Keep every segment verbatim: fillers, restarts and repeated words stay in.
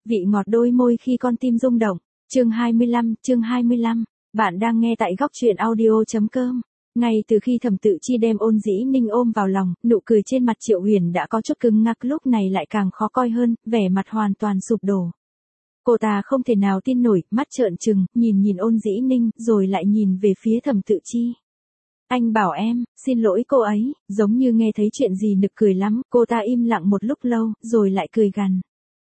vị ngọt đôi môi khi con tim rung động. Chương hai mươi lăm, chương hai mươi lăm. Bạn đang nghe tại góc truyện audio chấm com. Ngay từ khi Thẩm Tự Chi đem Ôn Dĩ Ninh ôm vào lòng, nụ cười trên mặt Triệu Huyền đã có chút cứng ngắc, lúc này lại càng khó coi hơn, vẻ mặt hoàn toàn sụp đổ. Cô ta không thể nào tin nổi, mắt trợn trừng, nhìn nhìn Ôn Dĩ Ninh, rồi lại nhìn về phía Thẩm Tự Chi. Anh bảo em, xin lỗi cô ấy, giống như nghe thấy chuyện gì nực cười lắm, cô ta im lặng một lúc lâu, rồi lại cười gằn.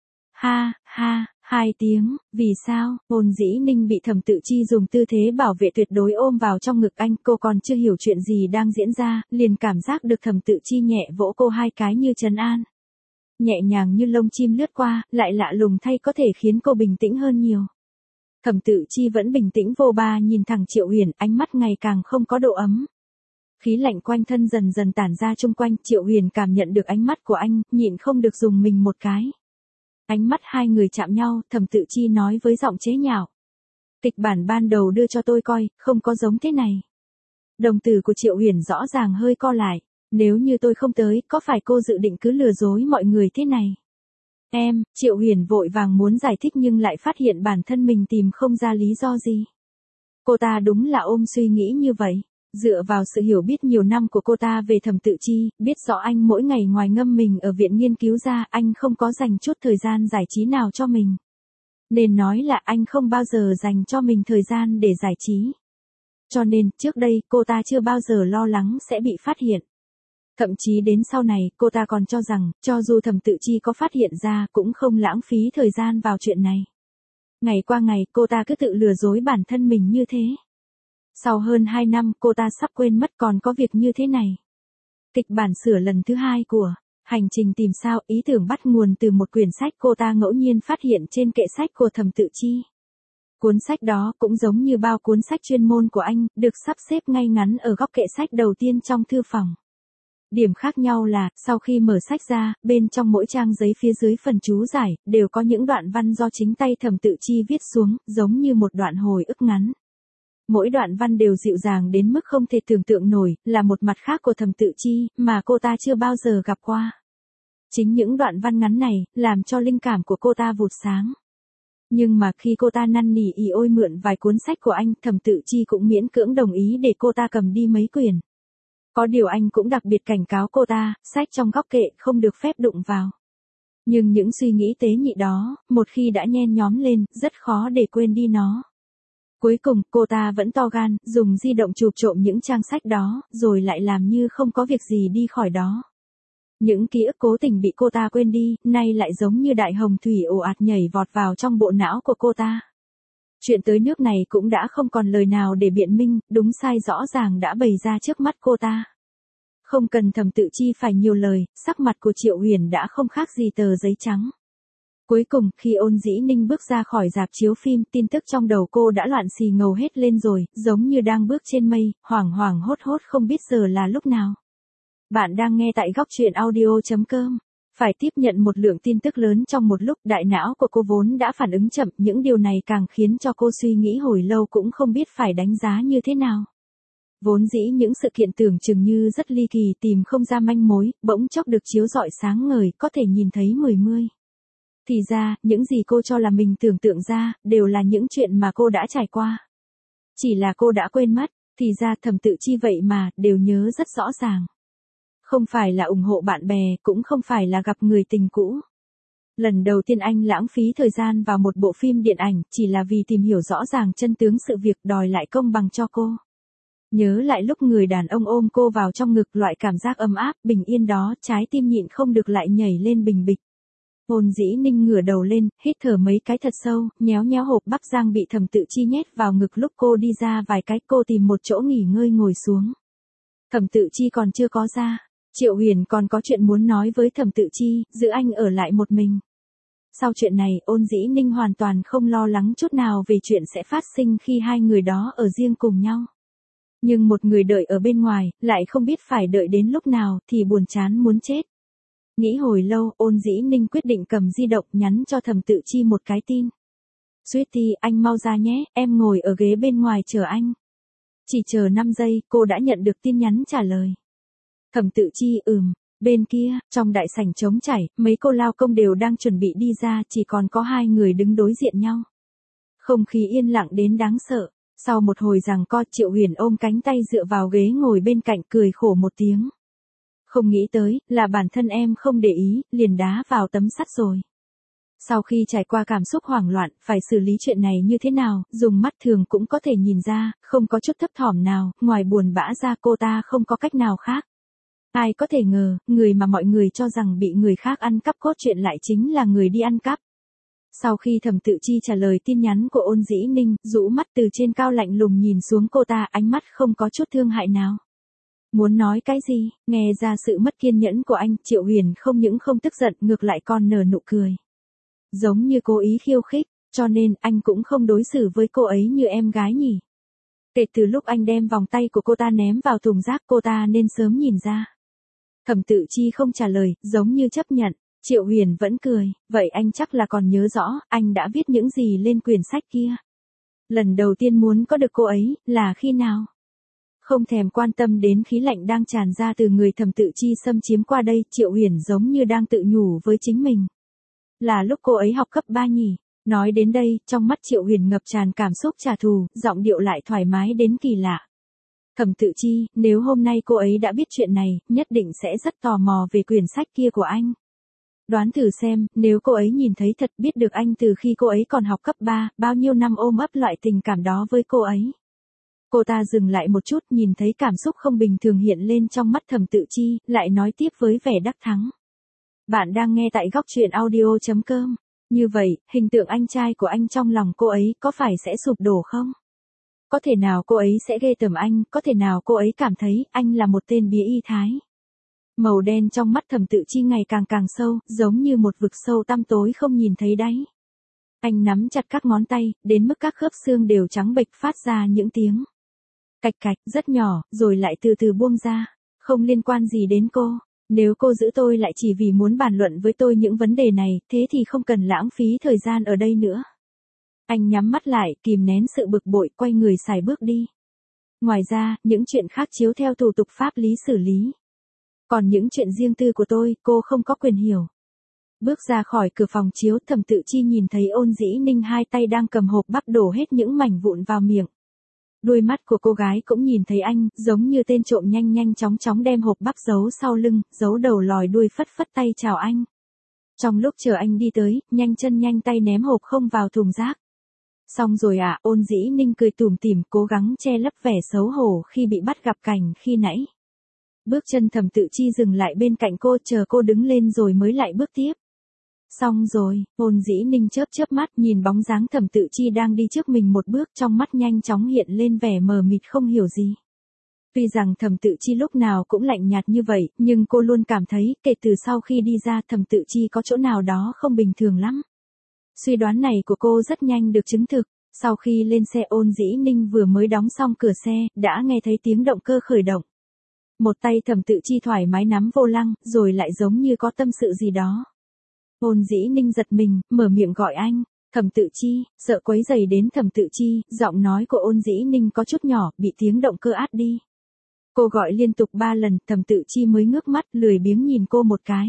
Ha, ha, hai tiếng, vì sao? Ôn Dĩ Ninh bị Thẩm Tự Chi dùng tư thế bảo vệ tuyệt đối ôm vào trong ngực anh, cô còn chưa hiểu chuyện gì đang diễn ra, liền cảm giác được Thẩm Tự Chi nhẹ vỗ cô hai cái như trấn an. Nhẹ nhàng như lông chim lướt qua, lại lạ lùng thay có thể khiến cô bình tĩnh hơn nhiều. Thẩm Tự Chi vẫn bình tĩnh vô ba nhìn thẳng Triệu Huyền, ánh mắt ngày càng không có độ ấm. Khí lạnh quanh thân dần dần tản ra chung quanh, Triệu Huyền cảm nhận được ánh mắt của anh, nhịn không được dùng mình một cái. Ánh mắt hai người chạm nhau, Thẩm Tự Chi nói với giọng chế nhạo. Kịch bản ban đầu đưa cho tôi coi, không có giống thế này. Đồng tử của Triệu Huyền rõ ràng hơi co lại. Nếu như tôi không tới, có phải cô dự định cứ lừa dối mọi người thế này? Em, Triệu Huyền vội vàng muốn giải thích nhưng lại phát hiện bản thân mình tìm không ra lý do gì. Cô ta đúng là ôm suy nghĩ như vậy. Dựa vào sự hiểu biết nhiều năm của cô ta về Thẩm Tự Chi, biết rõ anh mỗi ngày ngoài ngâm mình ở viện nghiên cứu ra, anh không có dành chút thời gian giải trí nào cho mình. Nên nói là anh không bao giờ dành cho mình thời gian để giải trí. Cho nên, trước đây, cô ta chưa bao giờ lo lắng sẽ bị phát hiện. Thậm chí đến sau này, cô ta còn cho rằng, cho dù Thẩm Tự Chi có phát hiện ra, cũng không lãng phí thời gian vào chuyện này. Ngày qua ngày, cô ta cứ tự lừa dối bản thân mình như thế. Sau hơn hai năm, cô ta sắp quên mất còn có việc như thế này. Kịch bản sửa lần thứ hai của Hành trình tìm sao, ý tưởng bắt nguồn từ một quyển sách cô ta ngẫu nhiên phát hiện trên kệ sách của Thẩm Tự Chi. Cuốn sách đó cũng giống như bao cuốn sách chuyên môn của anh, được sắp xếp ngay ngắn ở góc kệ sách đầu tiên trong thư phòng. Điểm khác nhau là, sau khi mở sách ra, bên trong mỗi trang giấy phía dưới phần chú giải, đều có những đoạn văn do chính tay Thẩm Tự Chi viết xuống, giống như một đoạn hồi ức ngắn. Mỗi đoạn văn đều dịu dàng đến mức không thể tưởng tượng nổi, là một mặt khác của Thẩm Tự Chi, mà cô ta chưa bao giờ gặp qua. Chính những đoạn văn ngắn này, làm cho linh cảm của cô ta vụt sáng. Nhưng mà khi cô ta năn nỉ ỉ ôi mượn vài cuốn sách của anh, Thẩm Tự Chi cũng miễn cưỡng đồng ý để cô ta cầm đi mấy quyển. Có điều anh cũng đặc biệt cảnh cáo cô ta, sách trong góc kệ không được phép đụng vào. Nhưng những suy nghĩ tế nhị đó, một khi đã nhen nhóm lên, rất khó để quên đi nó. Cuối cùng, cô ta vẫn to gan, dùng di động chụp trộm những trang sách đó, rồi lại làm như không có việc gì đi khỏi đó. Những ký ức cố tình bị cô ta quên đi, nay lại giống như đại hồng thủy ồ ạt nhảy vọt vào trong bộ não của cô ta. Chuyện tới nước này cũng đã không còn lời nào để biện minh, đúng sai rõ ràng đã bày ra trước mắt cô ta. Không cần Thẩm Tự Chi phải nhiều lời, sắc mặt của Triệu Huyền đã không khác gì tờ giấy trắng. Cuối cùng, khi Ôn Dĩ Ninh bước ra khỏi rạp chiếu phim, tin tức trong đầu cô đã loạn xì ngầu hết lên rồi, giống như đang bước trên mây, hoảng hoảng hốt hốt không biết giờ là lúc nào. Bạn đang nghe tại góc truyện audio chấm com. Phải tiếp nhận một lượng tin tức lớn trong một lúc, đại não của cô vốn đã phản ứng chậm, những điều này càng khiến cho cô suy nghĩ hồi lâu cũng không biết phải đánh giá như thế nào. Vốn dĩ những sự kiện tưởng chừng như rất ly kỳ tìm không ra manh mối, bỗng chốc được chiếu rọi sáng ngời, có thể nhìn thấy mười mươi. Thì ra, những gì cô cho là mình tưởng tượng ra, đều là những chuyện mà cô đã trải qua. Chỉ là cô đã quên mất, thì ra Thẩm Tự Chi vậy mà, đều nhớ rất rõ ràng. Không phải là ủng hộ bạn bè, cũng không phải là gặp người tình cũ. Lần đầu tiên anh lãng phí thời gian vào một bộ phim điện ảnh, chỉ là vì tìm hiểu rõ ràng chân tướng sự việc, đòi lại công bằng cho cô. Nhớ lại lúc người đàn ông ôm cô vào trong ngực, loại cảm giác ấm áp, bình yên đó, trái tim nhịn không được lại nhảy lên bình bịch. Ôn Dĩ Ninh ngửa đầu lên, hít thở mấy cái thật sâu, nhéo nhéo hộp bắp rang bị Thẩm Tự Chi nhét vào ngực lúc cô đi ra vài cái, cô tìm một chỗ nghỉ ngơi ngồi xuống. Thẩm Tự Chi còn chưa có ra, Triệu Huyền còn có chuyện muốn nói với Thẩm Tự Chi, giữ anh ở lại một mình. Sau chuyện này, Ôn Dĩ Ninh hoàn toàn không lo lắng chút nào về chuyện sẽ phát sinh khi hai người đó ở riêng cùng nhau. Nhưng một người đợi ở bên ngoài, lại không biết phải đợi đến lúc nào, thì buồn chán muốn chết. Nghĩ hồi lâu, Ôn Dĩ Ninh quyết định cầm di động nhắn cho Thẩm Tự Chi một cái tin. Sweetie, anh mau ra nhé, em ngồi ở ghế bên ngoài chờ anh. Chỉ chờ năm giây, cô đã nhận được tin nhắn trả lời. Thẩm Tự Chi ừm, Bên kia, trong đại sảnh trống trải, mấy cô lao công đều đang chuẩn bị đi ra, chỉ còn có hai người đứng đối diện nhau. Không khí yên lặng đến đáng sợ. Sau một hồi giằng co, Triệu Huyền ôm cánh tay dựa vào ghế ngồi bên cạnh cười khổ một tiếng. Không nghĩ tới, là bản thân em không để ý, liền đá vào tấm sắt rồi. Sau khi trải qua cảm xúc hoảng loạn, phải xử lý chuyện này như thế nào, dùng mắt thường cũng có thể nhìn ra, không có chút thấp thỏm nào, ngoài buồn bã ra cô ta không có cách nào khác. Ai có thể ngờ, người mà mọi người cho rằng bị người khác ăn cắp cốt truyện lại chính là người đi ăn cắp. Sau khi Thẩm Tự Chi trả lời tin nhắn của Ôn Dĩ Ninh, rũ mắt từ trên cao lạnh lùng nhìn xuống cô ta, ánh mắt không có chút thương hại nào. Muốn nói cái gì, nghe ra sự mất kiên nhẫn của anh, Triệu Huyền không những không tức giận, ngược lại còn nở nụ cười. Giống như cố ý khiêu khích, cho nên anh cũng không đối xử với cô ấy như em gái nhỉ. Kể từ lúc anh đem vòng tay của cô ta ném vào thùng rác, cô ta nên sớm nhìn ra. Thẩm Tự Chi không trả lời, giống như chấp nhận. Triệu Huyền vẫn cười, vậy anh chắc là còn nhớ rõ, anh đã viết những gì lên quyển sách kia. Lần đầu tiên muốn có được cô ấy, là khi nào? Không thèm quan tâm đến khí lạnh đang tràn ra từ người Thẩm Tự Chi xâm chiếm qua đây, Triệu Huyền giống như đang tự nhủ với chính mình. Là lúc cô ấy học cấp ba nhỉ? Nói đến đây, trong mắt Triệu Huyền ngập tràn cảm xúc trả thù, giọng điệu lại thoải mái đến kỳ lạ. Thẩm Tự Chi, nếu hôm nay cô ấy đã biết chuyện này, nhất định sẽ rất tò mò về quyển sách kia của anh. Đoán thử xem, nếu cô ấy nhìn thấy thật, biết được anh từ khi cô ấy còn học cấp ba, bao nhiêu năm ôm ấp loại tình cảm đó với cô ấy. Cô ta dừng lại một chút, nhìn thấy cảm xúc không bình thường hiện lên trong mắt Thẩm Tự Chi, lại nói tiếp với vẻ đắc thắng. Bạn đang nghe tại góc truyện audio chấm com. Như vậy, hình tượng anh trai của anh trong lòng cô ấy có phải sẽ sụp đổ không? Có thể nào cô ấy sẽ ghê tởm anh, có thể nào cô ấy cảm thấy anh là một tên bía y thái? Màu đen trong mắt Thẩm Tự Chi ngày càng càng sâu, giống như một vực sâu tăm tối không nhìn thấy đáy. Anh nắm chặt các ngón tay, đến mức các khớp xương đều trắng bệch phát ra những tiếng cạch cạch rất nhỏ, rồi lại từ từ buông ra. Không liên quan gì đến cô. Nếu cô giữ tôi lại chỉ vì muốn bàn luận với tôi những vấn đề này, thế thì không cần lãng phí thời gian ở đây nữa. Anh nhắm mắt lại, kìm nén sự bực bội, quay người xài bước đi. Ngoài ra, những chuyện khác chiếu theo thủ tục pháp lý xử lý. Còn những chuyện riêng tư của tôi, cô không có quyền hiểu. Bước ra khỏi cửa phòng chiếu, Thẩm Tự Chi nhìn thấy Ôn Dĩ Ninh hai tay đang cầm hộp bắp đổ hết những mảnh vụn vào miệng. Đôi mắt của cô gái cũng nhìn thấy anh, giống như tên trộm nhanh nhanh chóng chóng đem hộp bắp giấu sau lưng, giấu đầu lòi đuôi phất phất tay chào anh. Trong lúc chờ anh đi tới, nhanh chân nhanh tay ném hộp không vào thùng rác. Xong rồi à, Ôn Dĩ Ninh cười tủm tỉm, cố gắng che lấp vẻ xấu hổ khi bị bắt gặp cảnh khi nãy. Bước chân Thẩm Tự Chi dừng lại bên cạnh cô, chờ cô đứng lên rồi mới lại bước tiếp. Xong rồi, Ôn Dĩ Ninh chớp chớp mắt nhìn bóng dáng Thẩm Tự Chi đang đi trước mình một bước, trong mắt nhanh chóng hiện lên vẻ mờ mịt không hiểu gì. Tuy rằng Thẩm Tự Chi lúc nào cũng lạnh nhạt như vậy, nhưng cô luôn cảm thấy, kể từ sau khi đi ra Thẩm Tự Chi có chỗ nào đó không bình thường lắm. Suy đoán này của cô rất nhanh được chứng thực. Sau khi lên xe, Ôn Dĩ Ninh vừa mới đóng xong cửa xe, đã nghe thấy tiếng động cơ khởi động. Một tay Thẩm Tự Chi thoải mái nắm vô lăng, rồi lại giống như có tâm sự gì đó. Ôn Dĩ Ninh giật mình, mở miệng gọi anh. Thẩm Tự Chi, sợ quấy rầy đến Thẩm Tự Chi, giọng nói của Ôn Dĩ Ninh có chút nhỏ, bị tiếng động cơ át đi. Cô gọi liên tục ba lần, Thẩm Tự Chi mới ngước mắt, lười biếng nhìn cô một cái.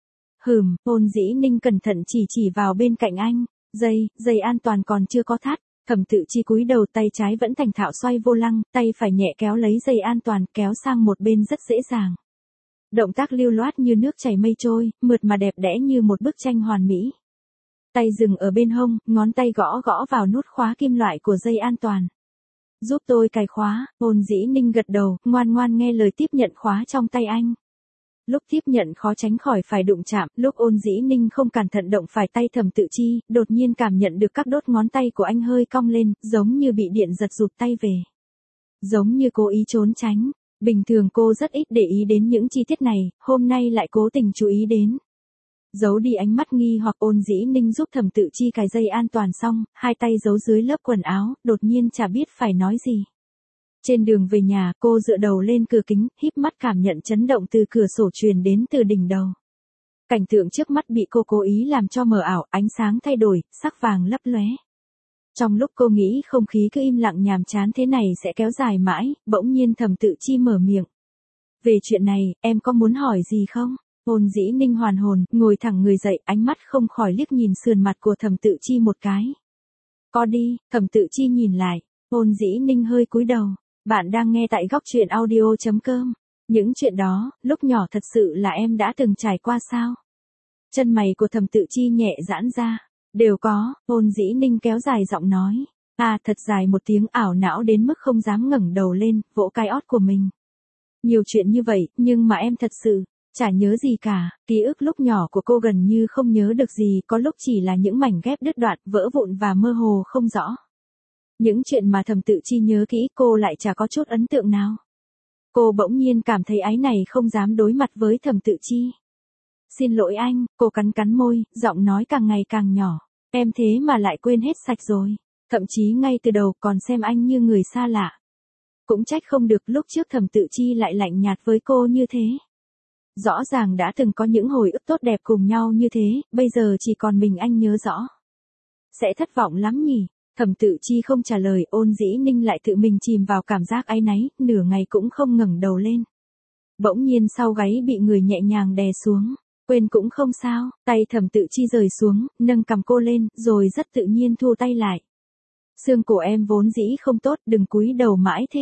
Hừm, Ôn Dĩ Ninh cẩn thận chỉ chỉ vào bên cạnh anh. Dây, dây an toàn còn chưa có thắt. Thẩm Tự Chi cúi đầu, tay trái vẫn thành thạo xoay vô lăng, tay phải nhẹ kéo lấy dây an toàn, kéo sang một bên rất dễ dàng. Động tác lưu loát như nước chảy mây trôi, mượt mà đẹp đẽ như một bức tranh hoàn mỹ. Tay dừng ở bên hông, ngón tay gõ gõ vào nút khóa kim loại của dây an toàn. Giúp tôi cài khóa. Ôn Dĩ Ninh gật đầu, ngoan ngoan nghe lời tiếp nhận khóa trong tay anh. Lúc tiếp nhận khó tránh khỏi phải đụng chạm, lúc Ôn Dĩ Ninh không cẩn thận động phải tay Thẩm Tự Chi, đột nhiên cảm nhận được các đốt ngón tay của anh hơi cong lên, giống như bị điện giật rụt tay về. Giống như cố ý trốn tránh. Bình thường cô rất ít để ý đến những chi tiết này, hôm nay lại cố tình chú ý đến. Giấu đi ánh mắt nghi hoặc, Ôn Dĩ Ninh giúp Thẩm Tự Chi cài dây an toàn xong, hai tay giấu dưới lớp quần áo, đột nhiên chả biết phải nói gì. Trên đường về nhà, cô dựa đầu lên cửa kính, híp mắt cảm nhận chấn động từ cửa sổ truyền đến từ đỉnh đầu. Cảnh tượng trước mắt bị cô cố ý làm cho mờ ảo, ánh sáng thay đổi, sắc vàng lấp lóe. Trong lúc cô nghĩ không khí cứ im lặng nhàm chán thế này sẽ kéo dài mãi, bỗng nhiên Thẩm Tự Chi mở miệng. Về chuyện này, em có muốn hỏi gì không? Ôn Dĩ Ninh hoàn hồn, ngồi thẳng người dậy, ánh mắt không khỏi liếc nhìn sườn mặt của Thẩm Tự Chi một cái. Có đi, Thẩm Tự Chi nhìn lại, Ôn Dĩ Ninh hơi cúi đầu. Bạn đang nghe tại góc truyện audio chấm com. Những chuyện đó, lúc nhỏ thật sự là em đã từng trải qua sao? Chân mày của Thẩm Tự Chi nhẹ giãn ra. Đều có, Ôn Dĩ Ninh kéo dài giọng nói. À, thật dài một tiếng, ảo não đến mức không dám ngẩng đầu lên, vỗ cái ót của mình. Nhiều chuyện như vậy, nhưng mà em thật sự chả nhớ gì cả, ký ức lúc nhỏ của cô gần như không nhớ được gì, có lúc chỉ là những mảnh ghép đứt đoạn, vỡ vụn và mơ hồ không rõ. Những chuyện mà Thẩm Tự Chi nhớ kỹ cô lại chả có chút ấn tượng nào. Cô bỗng nhiên cảm thấy áy này không dám đối mặt với Thẩm Tự Chi. Xin lỗi anh, cô cắn cắn môi, giọng nói càng ngày càng nhỏ. Em thế mà lại quên hết sạch rồi. Thậm chí ngay từ đầu còn xem anh như người xa lạ. Cũng trách không được lúc trước Thẩm Tự Chi lại lạnh nhạt với cô như thế. Rõ ràng đã từng có những hồi ức tốt đẹp cùng nhau như thế, bây giờ chỉ còn mình anh nhớ rõ. Sẽ thất vọng lắm nhỉ? Thẩm Tự Chi không trả lời, Ôn Dĩ Ninh lại tự mình chìm vào cảm giác áy náy, nửa ngày cũng không ngẩng đầu lên. Bỗng nhiên sau gáy bị người nhẹ nhàng đè xuống. Quên cũng không sao, tay Thẩm Tự Chi rời xuống, nâng cầm cô lên, rồi rất tự nhiên thu tay lại. Xương cổ em vốn dĩ không tốt, đừng cúi đầu mãi thế.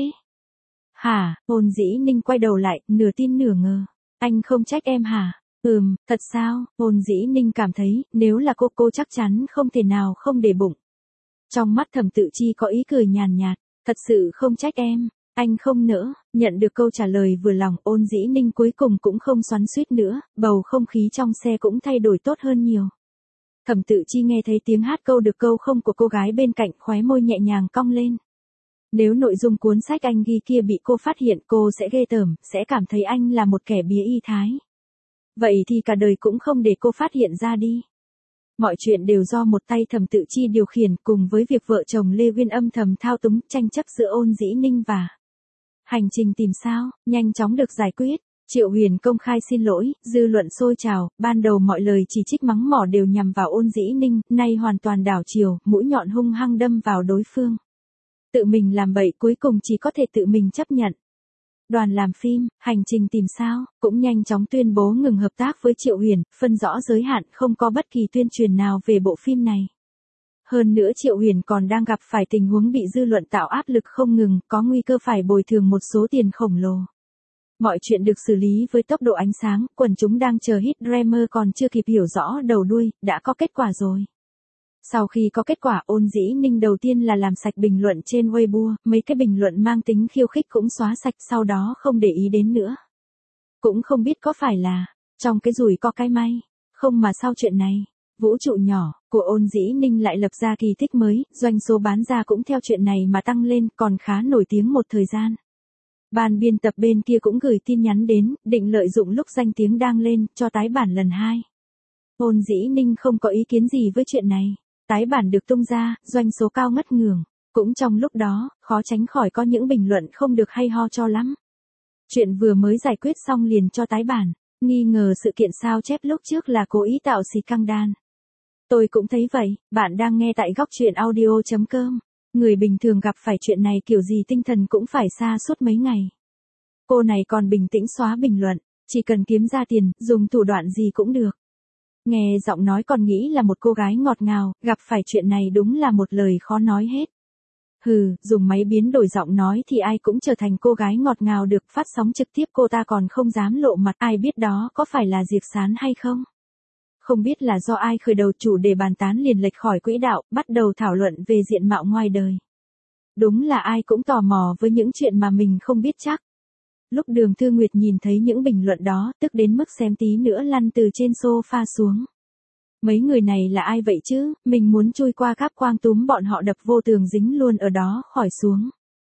Hả? Ôn Dĩ Ninh quay đầu lại, nửa tin nửa ngờ. Anh không trách em hả? Ừm, thật sao? Ôn Dĩ Ninh cảm thấy, nếu là cô cô chắc chắn không thể nào không để bụng. Trong mắt Thẩm Tự Chi có ý cười nhàn nhạt, thật sự không trách em, anh không nỡ. Nhận được câu trả lời vừa lòng, Ôn Dĩ Ninh cuối cùng cũng không xoắn xuýt nữa, bầu không khí trong xe cũng thay đổi tốt hơn nhiều. Thẩm Tự Chi nghe thấy tiếng hát câu được câu không của cô gái bên cạnh, khóe môi nhẹ nhàng cong lên. Nếu nội dung cuốn sách anh ghi kia bị cô phát hiện, cô sẽ ghê tởm, sẽ cảm thấy anh là một kẻ bía y thái. Vậy thì cả đời cũng không để cô phát hiện ra đi. Mọi chuyện đều do một tay Thẩm Tự Chi điều khiển, cùng với việc vợ chồng Lê Uyên âm thầm thao túng, tranh chấp giữa Ôn Dĩ Ninh và hành trình tìm sao, nhanh chóng được giải quyết. Triệu Huyền công khai xin lỗi, dư luận sôi trào, ban đầu mọi lời chỉ trích mắng mỏ đều nhằm vào Ôn Dĩ Ninh, nay hoàn toàn đảo chiều, mũi nhọn hung hăng đâm vào đối phương. Tự mình làm bậy cuối cùng chỉ có thể tự mình chấp nhận. Đoàn làm phim, hành trình tìm sao, cũng nhanh chóng tuyên bố ngừng hợp tác với Triệu Huyền, phân rõ giới hạn, không có bất kỳ tuyên truyền nào về bộ phim này. Hơn nữa Triệu Huyền còn đang gặp phải tình huống bị dư luận tạo áp lực không ngừng, có nguy cơ phải bồi thường một số tiền khổng lồ. Mọi chuyện được xử lý với tốc độ ánh sáng, quần chúng đang chờ hit Dreamer còn chưa kịp hiểu rõ đầu đuôi, đã có kết quả rồi. Sau khi có kết quả, Ôn Dĩ Ninh đầu tiên là làm sạch bình luận trên Weibo, mấy cái bình luận mang tính khiêu khích cũng xóa sạch, sau đó không để ý đến nữa. Cũng không biết có phải là trong cái rủi có cái may, không mà sau chuyện này, vũ trụ nhỏ của Ôn Dĩ Ninh lại lập ra kỳ tích mới, doanh số bán ra cũng theo chuyện này mà tăng lên, còn khá nổi tiếng một thời gian. Ban biên tập bên kia cũng gửi tin nhắn đến, định lợi dụng lúc danh tiếng đang lên, cho tái bản lần hai. Ôn Dĩ Ninh không có ý kiến gì với chuyện này. Tái bản được tung ra, doanh số cao ngất ngưởng. Cũng trong lúc đó, khó tránh khỏi có những bình luận không được hay ho cho lắm. Chuyện vừa mới giải quyết xong liền cho tái bản, nghi ngờ sự kiện sao chép lúc trước là cố ý tạo xì căng đan. Tôi cũng thấy vậy, bạn đang nghe tại góc truyện audio chấm com. Người bình thường gặp phải chuyện này kiểu gì tinh thần cũng phải xa suốt mấy ngày. Cô này còn bình tĩnh xóa bình luận, chỉ cần kiếm ra tiền, dùng thủ đoạn gì cũng được. Nghe giọng nói còn nghĩ là một cô gái ngọt ngào, gặp phải chuyện này đúng là một lời khó nói hết. Hừ, dùng máy biến đổi giọng nói thì ai cũng trở thành cô gái ngọt ngào được, phát sóng trực tiếp cô ta còn không dám lộ mặt, ai biết đó có phải là Diệp Sán hay không? Không biết là do ai khởi đầu, chủ đề bàn tán liền lệch khỏi quỹ đạo, bắt đầu thảo luận về diện mạo ngoài đời. Đúng là ai cũng tò mò với những chuyện mà mình không biết chắc. Lúc Đường Thư Nguyệt nhìn thấy những bình luận đó, tức đến mức xém tí nữa lăn từ trên sofa xuống. Mấy người này là ai vậy chứ, mình muốn chui qua cáp quang túm bọn họ đập vô tường dính luôn ở đó khỏi xuống.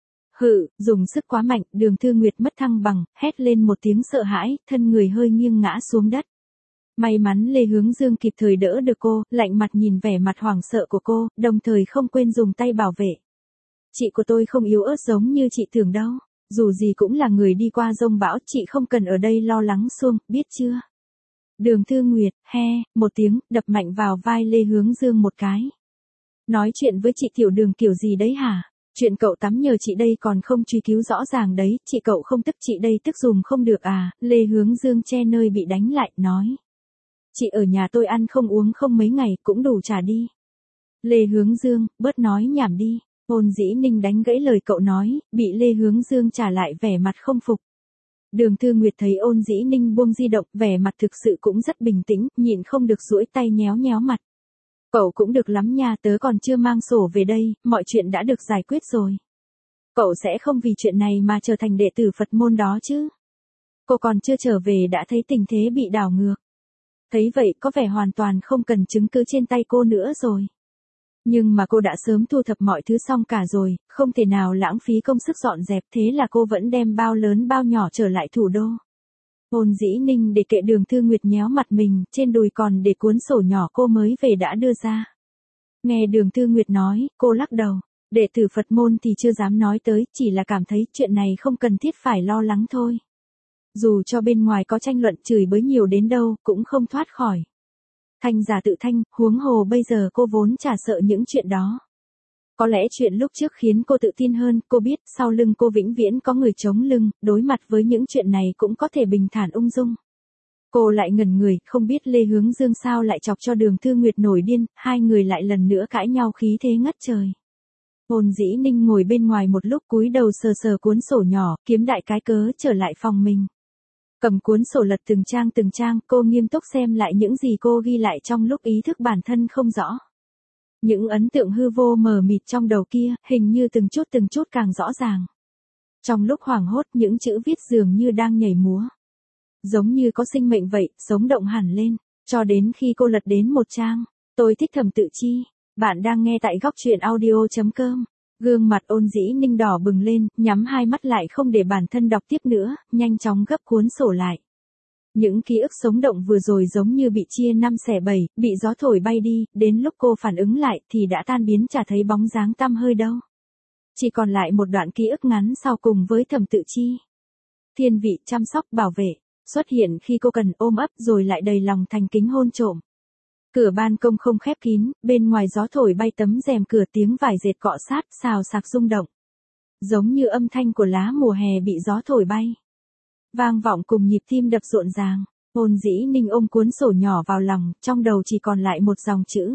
Hự, dùng sức quá mạnh, Đường Thư Nguyệt mất thăng bằng, hét lên một tiếng sợ hãi, thân người hơi nghiêng ngã xuống đất. May mắn Lê Hướng Dương kịp thời đỡ được cô, lạnh mặt nhìn vẻ mặt hoảng sợ của cô, đồng thời không quên dùng tay bảo vệ. Chị của tôi không yếu ớt giống như chị tưởng đâu. Dù gì cũng là người đi qua dông bão, chị không cần ở đây lo lắng xuông, biết chưa? Đường Thư Nguyệt, he, một tiếng, đập mạnh vào vai Lê Hướng Dương một cái. Nói chuyện với chị tiểu Đường kiểu gì đấy hả? Chuyện cậu tắm nhờ chị đây còn không truy cứu rõ ràng đấy, chị cậu không tức chị đây tức dùm không được à, Lê Hướng Dương che nơi bị đánh lại, nói. Chị ở nhà tôi ăn không uống không mấy ngày, cũng đủ trả đi. Lê Hướng Dương, bớt nói nhảm đi. Ôn Dĩ Ninh đánh gãy lời cậu nói, bị Lê Hướng Dương trả lại vẻ mặt không phục. Đường Thư Nguyệt thấy Ôn Dĩ Ninh buông di động, vẻ mặt thực sự cũng rất bình tĩnh, nhịn không được duỗi tay nhéo nhéo mặt. Cậu cũng được lắm nha, tớ còn chưa mang sổ về đây, mọi chuyện đã được giải quyết rồi. Cậu sẽ không vì chuyện này mà trở thành đệ tử Phật môn đó chứ. Cô còn chưa trở về đã thấy tình thế bị đảo ngược. Thấy vậy có vẻ hoàn toàn không cần chứng cứ trên tay cô nữa rồi. Nhưng mà cô đã sớm thu thập mọi thứ xong cả rồi, không thể nào lãng phí công sức dọn dẹp, thế là cô vẫn đem bao lớn bao nhỏ trở lại thủ đô. Ôn Dĩ Ninh để kệ Đường Thư Nguyệt nhéo mặt mình, trên đùi còn để cuốn sổ nhỏ cô mới về đã đưa ra. Nghe Đường Thư Nguyệt nói, cô lắc đầu, đệ tử Phật môn thì chưa dám nói tới, chỉ là cảm thấy chuyện này không cần thiết phải lo lắng thôi. Dù cho bên ngoài có tranh luận chửi bới nhiều đến đâu, cũng không thoát khỏi. Thanh giả tự thanh, huống hồ bây giờ cô vốn chả sợ những chuyện đó. Có lẽ chuyện lúc trước khiến cô tự tin hơn, cô biết sau lưng cô vĩnh viễn có người chống lưng, đối mặt với những chuyện này cũng có thể bình thản ung dung. Cô lại ngẩn người, không biết Lê Hướng Dương sao lại chọc cho Đường Thư Nguyệt nổi điên, hai người lại lần nữa cãi nhau khí thế ngất trời. Ôn Dĩ Ninh ngồi bên ngoài một lúc cúi đầu sờ sờ cuốn sổ nhỏ, kiếm đại cái cớ trở lại phòng mình. Cầm cuốn sổ lật từng trang từng trang, cô nghiêm túc xem lại những gì cô ghi lại trong lúc ý thức bản thân không rõ. Những ấn tượng hư vô mờ mịt trong đầu kia, hình như từng chút từng chút càng rõ ràng. Trong lúc hoảng hốt, những chữ viết dường như đang nhảy múa. Giống như có sinh mệnh vậy, sống động hẳn lên, cho đến khi cô lật đến một trang. Tôi thích Thẩm Tự Chi. Bạn đang nghe tại góc truyện audio chấm com. Gương mặt Ôn Dĩ Ninh đỏ bừng lên, nhắm hai mắt lại không để bản thân đọc tiếp nữa, nhanh chóng gấp cuốn sổ lại. Những ký ức sống động vừa rồi giống như bị chia năm xẻ bảy, bị gió thổi bay đi, đến lúc cô phản ứng lại thì đã tan biến chả thấy bóng dáng tăm hơi đâu. Chỉ còn lại một đoạn ký ức ngắn sau cùng với Thẩm Tự Chi. Thiên vị, chăm sóc, bảo vệ, xuất hiện khi cô cần, ôm ấp rồi lại đầy lòng thành kính hôn trộm. Cửa ban công không khép kín, bên ngoài gió thổi bay tấm rèm cửa, tiếng vải dệt cọ sát, xào xạc rung động. Giống như âm thanh của lá mùa hè bị gió thổi bay. Vang vọng cùng nhịp tim đập rộn ràng. Ôn Dĩ Ninh ôm cuốn sổ nhỏ vào lòng, trong đầu chỉ còn lại một dòng chữ.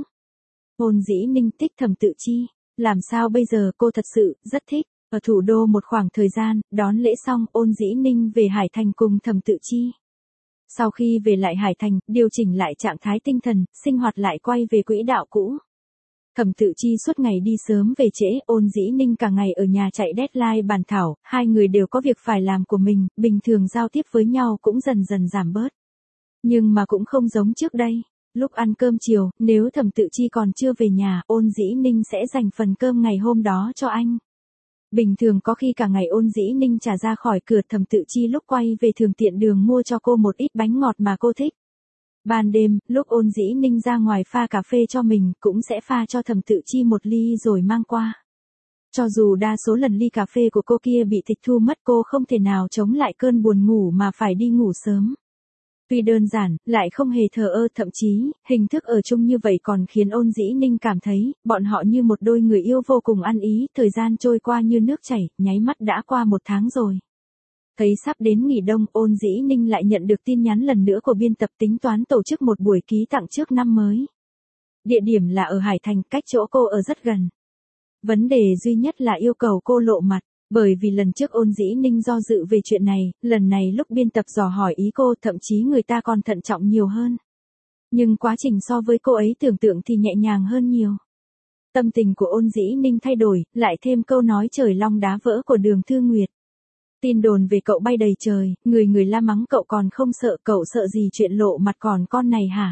Ôn Dĩ Ninh thích Thẩm Tự Chi. Làm sao bây giờ, cô thật sự rất thích. Ở thủ đô một khoảng thời gian, đón lễ xong, Ôn Dĩ Ninh về Hải Thành cùng Thẩm Tự Chi. Sau khi về lại Hải Thành, điều chỉnh lại trạng thái tinh thần, sinh hoạt lại quay về quỹ đạo cũ. Thẩm Tự Chi suốt ngày đi sớm về trễ, Ôn Dĩ Ninh cả ngày ở nhà chạy deadline bàn thảo, hai người đều có việc phải làm của mình, bình thường giao tiếp với nhau cũng dần dần giảm bớt. Nhưng mà cũng không giống trước đây, lúc ăn cơm chiều, nếu Thẩm Tự Chi còn chưa về nhà, Ôn Dĩ Ninh sẽ dành phần cơm ngày hôm đó cho anh. Bình thường có khi cả ngày Ôn Dĩ Ninh trả ra khỏi cửa, Thẩm Tự Chi lúc quay về thường tiện đường mua cho cô một ít bánh ngọt mà cô thích. Ban đêm, lúc Ôn Dĩ Ninh ra ngoài pha cà phê cho mình, cũng sẽ pha cho Thẩm Tự Chi một ly rồi mang qua. Cho dù đa số lần ly cà phê của cô kia bị tịch thu mất, cô không thể nào chống lại cơn buồn ngủ mà phải đi ngủ sớm. Tuy đơn giản, lại không hề thờ ơ, thậm chí, hình thức ở chung như vậy còn khiến Ôn Dĩ Ninh cảm thấy, bọn họ như một đôi người yêu vô cùng ăn ý, thời gian trôi qua như nước chảy, nháy mắt đã qua một tháng rồi. Thấy sắp đến nghỉ đông, Ôn Dĩ Ninh lại nhận được tin nhắn lần nữa của biên tập tính toán tổ chức một buổi ký tặng trước năm mới. Địa điểm là ở Hải Thành, cách chỗ cô ở rất gần. Vấn đề duy nhất là yêu cầu cô lộ mặt. Bởi vì lần trước Ôn Dĩ Ninh do dự về chuyện này, lần này lúc biên tập dò hỏi ý cô, thậm chí người ta còn thận trọng nhiều hơn. Nhưng quá trình so với cô ấy tưởng tượng thì nhẹ nhàng hơn nhiều. Tâm tình của Ôn Dĩ Ninh thay đổi, lại thêm câu nói trời long đá vỡ của Đường Thư Nguyệt. Tin đồn về cậu bay đầy trời, người người la mắng cậu còn không sợ, cậu sợ gì chuyện lộ mặt còn con này hả?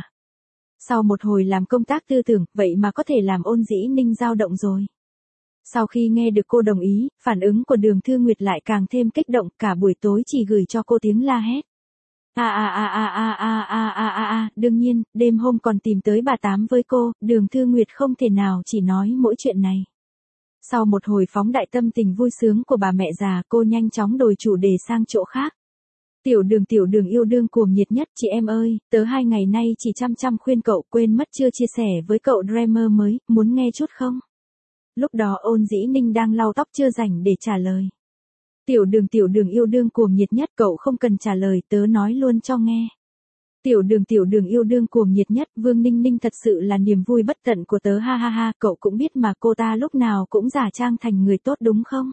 Sau một hồi làm công tác tư tưởng, vậy mà có thể làm Ôn Dĩ Ninh dao động rồi. Sau khi nghe được cô đồng ý, phản ứng của Đường Thư Nguyệt lại càng thêm kích động, cả buổi tối chỉ gửi cho cô tiếng la hét. A a a a a a a a a a, đương nhiên, đêm hôm còn tìm tới bà Tám với cô, Đường Thư Nguyệt không thể nào chỉ nói mỗi chuyện này. Sau một hồi phóng đại tâm tình vui sướng của bà mẹ già, cô nhanh chóng đổi chủ đề sang chỗ khác. Tiểu Đường tiểu Đường yêu đương cuồng nhiệt nhất, chị em ơi, tớ hai ngày nay chỉ chăm chăm khuyên cậu, quên mất chưa chia sẻ với cậu Dreamer mới, muốn nghe chút không? Lúc đó Ôn Dĩ Ninh đang lau tóc chưa rảnh để trả lời. Tiểu Đường tiểu Đường yêu đương cuồng nhiệt nhất, cậu không cần trả lời, tớ nói luôn cho nghe. Tiểu Đường tiểu Đường yêu đương cuồng nhiệt nhất, Vương Ninh Ninh thật sự là niềm vui bất tận của tớ, ha ha ha, cậu cũng biết mà, cô ta lúc nào cũng giả trang thành người tốt đúng không?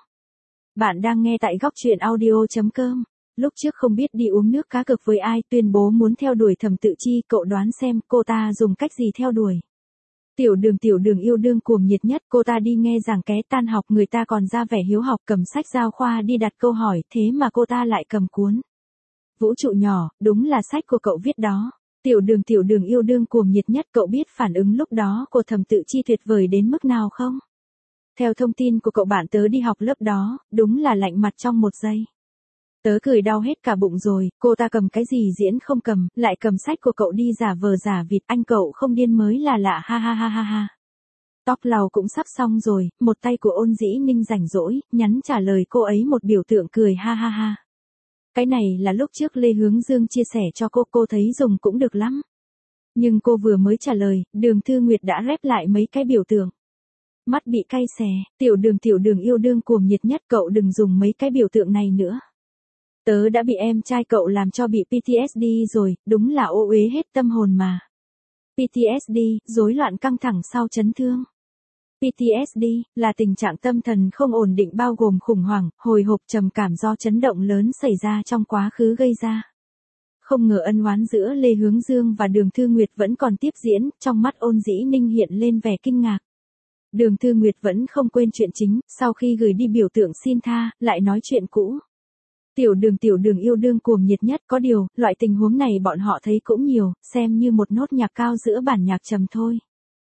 Bạn đang nghe tại góc truyện audio chấm com. Lúc trước không biết đi uống nước cá cược với ai, tuyên bố muốn theo đuổi Thẩm Tự Chi, cậu đoán xem cô ta dùng cách gì theo đuổi. Tiểu Đường tiểu Đường yêu đương cuồng nhiệt nhất, cô ta đi nghe giảng ké, tan học người ta còn ra vẻ hiếu học cầm sách giáo khoa đi đặt câu hỏi, thế mà cô ta lại cầm cuốn Vũ trụ nhỏ, đúng là sách của cậu viết đó. Tiểu Đường tiểu Đường yêu đương cuồng nhiệt nhất, cậu biết phản ứng lúc đó của Thẩm Tự Chi tuyệt vời đến mức nào không? Theo thông tin của cậu bạn tớ đi học lớp đó, đúng là lạnh mặt trong một giây. Tớ cười đau hết cả bụng rồi, cô ta cầm cái gì diễn không cầm, lại cầm sách của cậu đi giả vờ giả vịt, anh cậu không điên mới là lạ, ha ha ha ha ha. Talk lầu cũng sắp xong rồi, một tay của Ôn Dĩ Ninh rảnh rỗi, nhắn trả lời cô ấy một biểu tượng cười, ha ha ha. Cái này là lúc trước Lê Hướng Dương chia sẻ cho cô, cô thấy dùng cũng được lắm. Nhưng cô vừa mới trả lời, Đường Thư Nguyệt đã rép lại mấy cái biểu tượng. Mắt bị cay xè, Tiểu Đường tiểu Đường yêu đương cuồng nhiệt nhất, cậu đừng dùng mấy cái biểu tượng này nữa. Tớ đã bị em trai cậu làm cho bị pê tê ét đê rồi, đúng là ô uế hết tâm hồn mà. pê tê ét đê, rối loạn căng thẳng sau chấn thương. pê tê ét đê là tình trạng tâm thần không ổn định bao gồm khủng hoảng, hồi hộp, trầm cảm do chấn động lớn xảy ra trong quá khứ gây ra. Không ngờ ân oán giữa Lê Hướng Dương và Đường Thư Nguyệt vẫn còn tiếp diễn, trong mắt Ôn Dĩ Ninh hiện lên vẻ kinh ngạc. Đường Thư Nguyệt vẫn không quên chuyện chính, sau khi gửi đi biểu tượng xin tha, lại nói chuyện cũ. Tiểu Đường tiểu Đường yêu đương cuồng nhiệt nhất, có điều, loại tình huống này bọn họ thấy cũng nhiều, xem như một nốt nhạc cao giữa bản nhạc trầm thôi.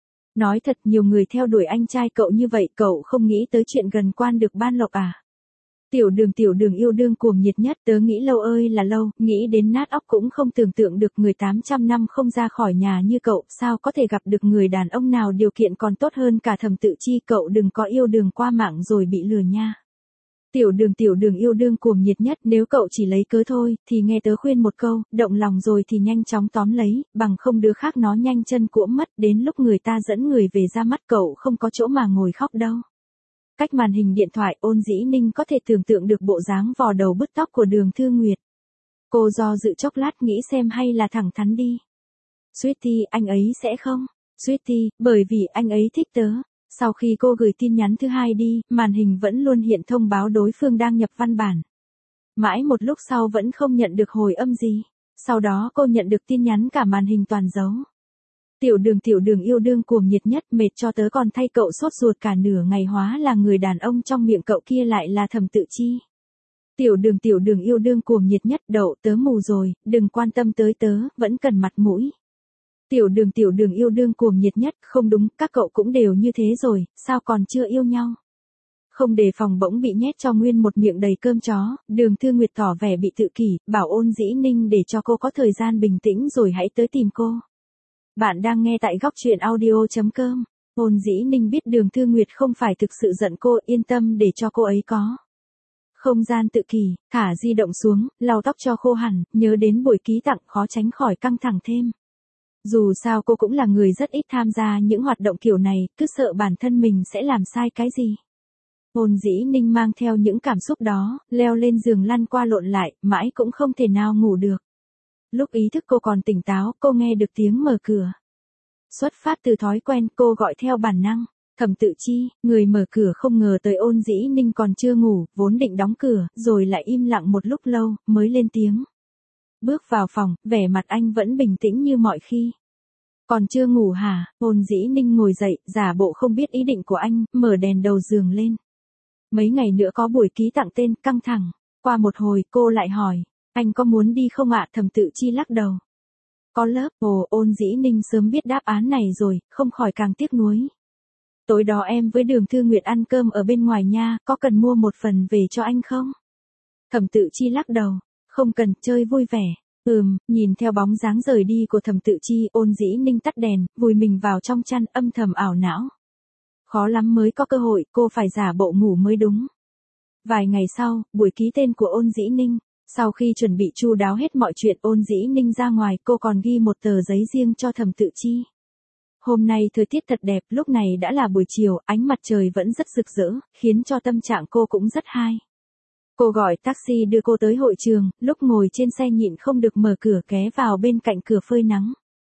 Nói thật, nhiều người theo đuổi anh trai cậu như vậy, cậu không nghĩ tới chuyện gần quan được ban lộc à? Tiểu Đường tiểu Đường yêu đương cuồng nhiệt nhất, tớ nghĩ lâu ơi là lâu, nghĩ đến nát óc cũng không tưởng tượng được người tám trăm năm không ra khỏi nhà như cậu, sao có thể gặp được người đàn ông nào điều kiện còn tốt hơn cả Thẩm Tự Chi, cậu đừng có yêu đương qua mạng rồi bị lừa nha. Tiểu Đường tiểu Đường yêu đương cuồng nhiệt nhất, nếu cậu chỉ lấy cớ thôi, thì nghe tớ khuyên một câu, động lòng rồi thì nhanh chóng tóm lấy, bằng không đứa khác nó nhanh chân cuỗm mất, đến lúc người ta dẫn người về ra mắt cậu không có chỗ mà ngồi khóc đâu. Cách màn hình điện thoại, Ôn Dĩ Ninh có thể tưởng tượng được bộ dáng vò đầu bứt tóc của Đường Thư Nguyệt. Cô do dự chốc lát nghĩ xem hay là thẳng thắn đi. Sweetie, anh ấy sẽ không? Sweetie, bởi vì anh ấy thích tớ. Sau khi cô gửi tin nhắn thứ hai đi, màn hình vẫn luôn hiện thông báo đối phương đang nhập văn bản. Mãi một lúc sau vẫn không nhận được hồi âm gì. Sau đó cô nhận được tin nhắn cả màn hình toàn dấu. Tiểu Đường tiểu Đường yêu đương cuồng nhiệt nhất, mệt cho tớ còn thay cậu sốt ruột cả nửa ngày, hóa là người đàn ông trong miệng cậu kia lại là Thẩm Tự Chi. Tiểu Đường tiểu Đường yêu đương cuồng nhiệt nhất, đậu, tớ mù rồi, đừng quan tâm tới tớ, vẫn cần mặt mũi. Tiểu Đường tiểu Đường yêu đương cuồng nhiệt nhất, không đúng, các cậu cũng đều như thế rồi, sao còn chưa yêu nhau? Không đề phòng bỗng bị nhét cho nguyên một miệng đầy cơm chó, Đường Thư Nguyệt tỏ vẻ bị tự kỷ, bảo Ôn Dĩ Ninh để cho cô có thời gian bình tĩnh rồi hãy tới tìm cô. Bạn đang nghe tại góc truyện audio chấm com. Ôn Dĩ Ninh biết Đường Thư Nguyệt không phải thực sự giận cô, yên tâm để cho cô ấy có không gian tự kỷ, thả di động xuống, lau tóc cho khô hẳn, nhớ đến buổi ký tặng khó tránh khỏi căng thẳng thêm. Dù sao cô cũng là người rất ít tham gia những hoạt động kiểu này, cứ sợ bản thân mình sẽ làm sai cái gì. Ôn Dĩ Ninh mang theo những cảm xúc đó, leo lên giường lăn qua lộn lại, mãi cũng không thể nào ngủ được. Lúc ý thức cô còn tỉnh táo, cô nghe được tiếng mở cửa. Xuất phát từ thói quen, cô gọi theo bản năng. Thẩm Tự Chi, người mở cửa không ngờ tới Ôn Dĩ Ninh còn chưa ngủ, vốn định đóng cửa, rồi lại im lặng một lúc lâu, mới lên tiếng. Bước vào phòng, vẻ mặt anh vẫn bình tĩnh như mọi khi. Còn chưa ngủ hả? Ôn Dĩ Ninh ngồi dậy, giả bộ không biết ý định của anh, mở đèn đầu giường lên. Mấy ngày nữa có buổi ký tặng tên, căng thẳng. Qua một hồi, cô lại hỏi. Anh có muốn đi không ạ? Thẩm Tự Chi lắc đầu. Có lớp, ồ, Ôn Dĩ Ninh sớm biết đáp án này rồi, không khỏi càng tiếc nuối. Tối đó em với Đường Thư Nguyệt ăn cơm ở bên ngoài nha, có cần mua một phần về cho anh không? Thẩm Tự Chi lắc đầu, không cần, chơi vui vẻ. Ừm, nhìn theo bóng dáng rời đi của Thẩm Tự Chi, Ôn Dĩ Ninh tắt đèn, vùi mình vào trong chăn, âm thầm ảo não. Khó lắm mới có cơ hội, cô phải giả bộ ngủ mới đúng. Vài ngày sau, buổi ký tên của Ôn Dĩ Ninh. Sau khi chuẩn bị chu đáo hết mọi chuyện, Ôn Dĩ Ninh ra ngoài, cô còn ghi một tờ giấy riêng cho Thẩm Tự Chi. Hôm nay thời tiết thật đẹp, lúc này đã là buổi chiều, ánh mặt trời vẫn rất rực rỡ, khiến cho tâm trạng cô cũng rất hay. Cô gọi taxi đưa cô tới hội trường, lúc ngồi trên xe nhịn không được mở cửa ghé vào bên cạnh cửa phơi nắng.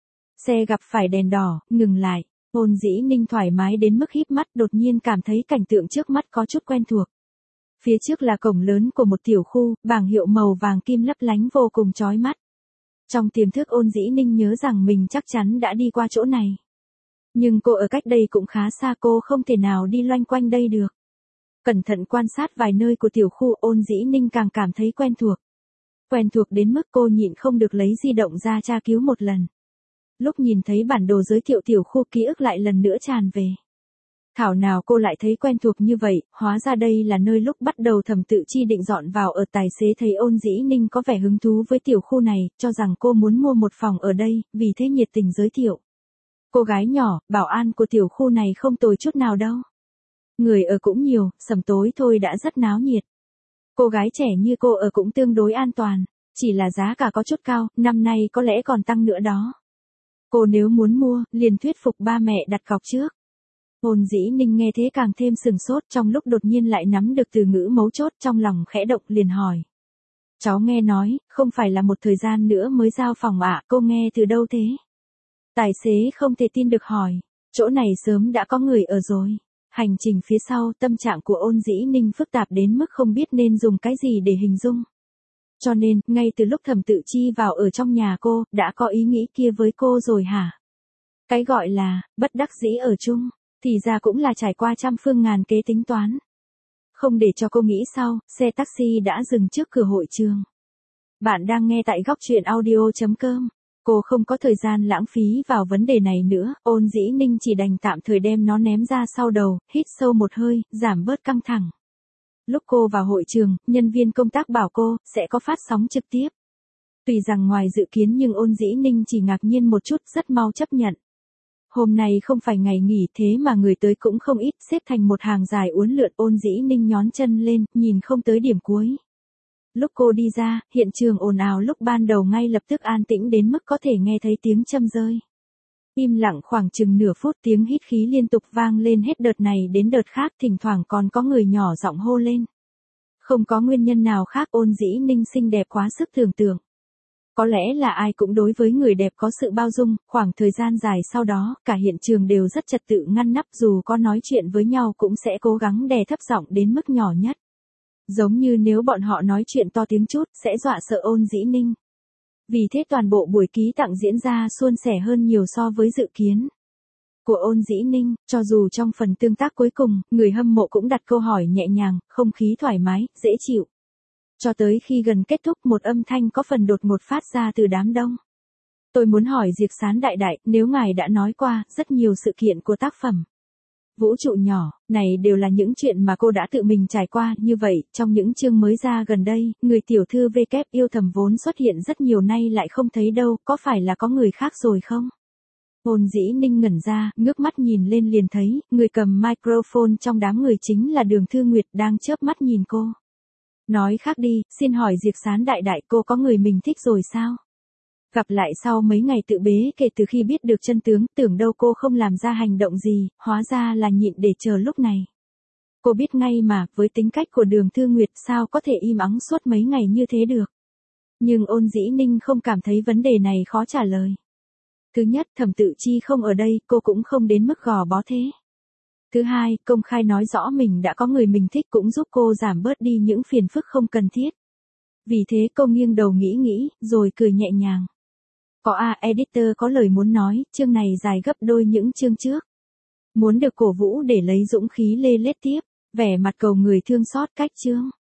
Xe gặp phải đèn đỏ, ngừng lại. Ôn Dĩ Ninh thoải mái đến mức híp mắt, đột nhiên cảm thấy cảnh tượng trước mắt có chút quen thuộc. Phía trước là cổng lớn của một tiểu khu, bảng hiệu màu vàng kim lấp lánh vô cùng chói mắt. Trong tiềm thức Ôn Dĩ Ninh nhớ rằng mình chắc chắn đã đi qua chỗ này. Nhưng cô ở cách đây cũng khá xa, cô không thể nào đi loanh quanh đây được. Cẩn thận quan sát vài nơi của tiểu khu, Ôn Dĩ Ninh càng cảm thấy quen thuộc. Quen thuộc đến mức cô nhịn không được lấy di động ra tra cứu một lần. Lúc nhìn thấy bản đồ giới thiệu tiểu khu, ký ức lại lần nữa tràn về. Thảo nào cô lại thấy quen thuộc như vậy, hóa ra đây là nơi lúc bắt đầu Thẩm Tự Chi định dọn vào ở. Tài xế thấy Ôn Dĩ Ninh có vẻ hứng thú với tiểu khu này, cho rằng cô muốn mua một phòng ở đây, vì thế nhiệt tình giới thiệu. Cô gái nhỏ, bảo an của tiểu khu này không tồi chút nào đâu. Người ở cũng nhiều, sầm tối thôi đã rất náo nhiệt. Cô gái trẻ như cô ở cũng tương đối an toàn, chỉ là giá cả có chút cao, năm nay có lẽ còn tăng nữa đó. Cô nếu muốn mua, liền thuyết phục ba mẹ đặt cọc trước. Ôn Dĩ Ninh nghe thế càng thêm sừng sốt, trong lúc đột nhiên lại nắm được từ ngữ mấu chốt, trong lòng khẽ động liền hỏi. Cháu nghe nói, không phải là một thời gian nữa mới giao phòng ạ, à, cô nghe từ đâu thế? Tài xế không thể tin được hỏi, chỗ này sớm đã có người ở rồi. Hành trình phía sau, tâm trạng của Ôn Dĩ Ninh phức tạp đến mức không biết nên dùng cái gì để hình dung. Cho nên, ngay từ lúc Thẩm Tự Chi vào ở trong nhà cô, đã có ý nghĩ kia với cô rồi hả? Cái gọi là, bất đắc dĩ ở chung, thì ra cũng là trải qua trăm phương ngàn kế tính toán. Không để cho cô nghĩ sau, xe taxi đã dừng trước cửa hội trường. Bạn đang nghe tại góc truyện audio chấm com. Cô không có thời gian lãng phí vào vấn đề này nữa, Ôn Dĩ Ninh chỉ đành tạm thời đem nó ném ra sau đầu, hít sâu một hơi, giảm bớt căng thẳng. Lúc cô vào hội trường, nhân viên công tác bảo cô, sẽ có phát sóng trực tiếp. Tuy rằng ngoài dự kiến nhưng Ôn Dĩ Ninh chỉ ngạc nhiên một chút, rất mau chấp nhận. Hôm nay không phải ngày nghỉ, thế mà người tới cũng không ít, xếp thành một hàng dài uốn lượn. Ôn Dĩ Ninh nhón chân lên, nhìn không tới điểm cuối. Lúc cô đi ra, hiện trường ồn ào lúc ban đầu ngay lập tức an tĩnh đến mức có thể nghe thấy tiếng châm rơi. Im lặng khoảng chừng nửa phút, tiếng hít khí liên tục vang lên hết đợt này đến đợt khác, thỉnh thoảng còn có người nhỏ giọng hô lên. Không có nguyên nhân nào khác, Ôn Dĩ Ninh xinh đẹp quá sức tưởng tượng. Có lẽ là ai cũng đối với người đẹp có sự bao dung, khoảng thời gian dài sau đó, cả hiện trường đều rất trật tự ngăn nắp, dù có nói chuyện với nhau cũng sẽ cố gắng đè thấp giọng đến mức nhỏ nhất. Giống như nếu bọn họ nói chuyện to tiếng chút, sẽ dọa sợ Ôn Dĩ Ninh. Vì thế toàn bộ buổi ký tặng diễn ra suôn sẻ hơn nhiều so với dự kiến của Ôn Dĩ Ninh, cho dù trong phần tương tác cuối cùng, người hâm mộ cũng đặt câu hỏi nhẹ nhàng, không khí thoải mái, dễ chịu. Cho tới khi gần kết thúc, một âm thanh có phần đột ngột phát ra từ đám đông. Tôi muốn hỏi Diệp Sán đại đại, nếu ngài đã nói qua rất nhiều sự kiện của tác phẩm Vũ trụ nhỏ, này đều là những chuyện mà cô đã tự mình trải qua, như vậy, trong những chương mới ra gần đây, người tiểu thư V kép yêu thầm vốn xuất hiện rất nhiều nay lại không thấy đâu, có phải là có người khác rồi không? Ôn Dĩ Ninh ngẩn ra, ngước mắt nhìn lên liền thấy, người cầm microphone trong đám người chính là Đường Thư Nguyệt đang chớp mắt nhìn cô. Nói khác đi, xin hỏi Diệp Sán đại đại, cô có người mình thích rồi sao? Gặp lại sau mấy ngày tự bế kể từ khi biết được chân tướng, tưởng đâu cô không làm ra hành động gì, hóa ra là nhịn để chờ lúc này. Cô biết ngay mà, với tính cách của Đường Thư Nguyệt sao có thể im ắng suốt mấy ngày như thế được. Nhưng Ôn Dĩ Ninh không cảm thấy vấn đề này khó trả lời. Thứ nhất, Thẩm Tự Chi không ở đây, cô cũng không đến mức gò bó thế. Thứ hai, công khai nói rõ mình đã có người mình thích cũng giúp cô giảm bớt đi những phiền phức không cần thiết. Vì thế cô nghiêng đầu nghĩ nghĩ, rồi cười nhẹ nhàng. Có à, editor có lời muốn nói, chương này dài gấp đôi những chương trước. Muốn được cổ vũ để lấy dũng khí lê lết tiếp, vẻ mặt cầu người thương xót cách chương.